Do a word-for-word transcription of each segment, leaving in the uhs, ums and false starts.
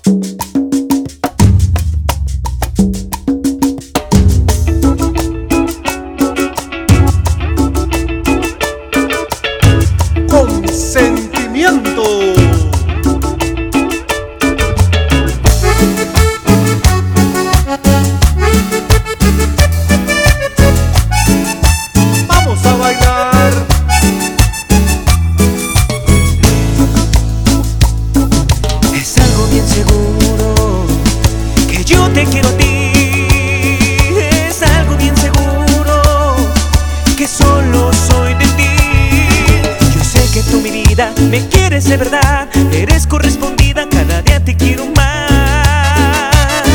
Consentimiento. Vamos a bailar. Es algo bien seguro que yo te quiero a ti. Es algo bien seguro que solo soy de ti. Que tú, mi vida, me quieres de verdad. Eres correspondida, cada día te quiero más.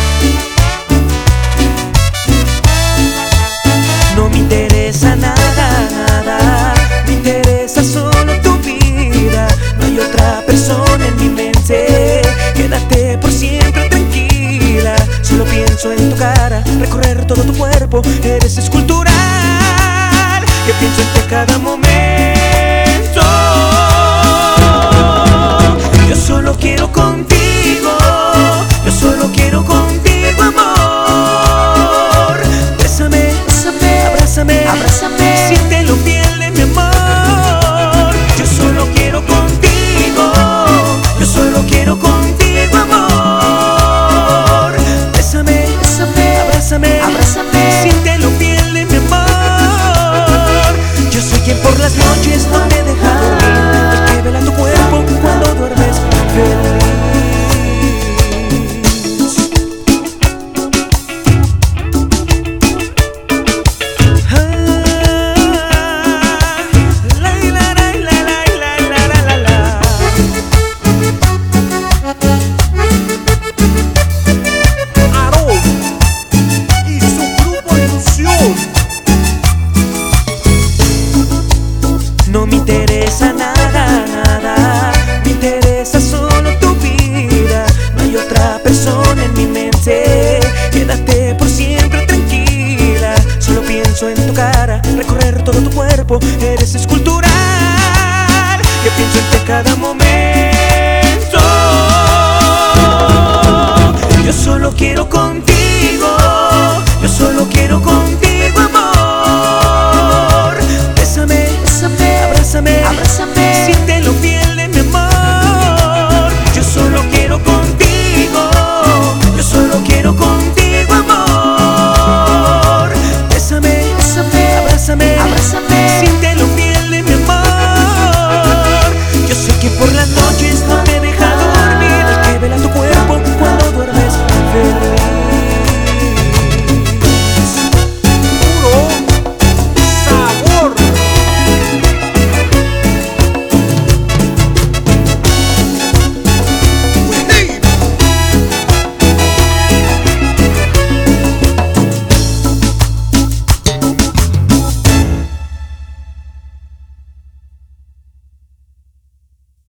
No me interesa nada, nada. Me interesa solo tu vida. No hay otra persona en mi mente. Quédate por siempre tranquila. Solo pienso en tu cara, recorrer todo tu cuerpo. Eres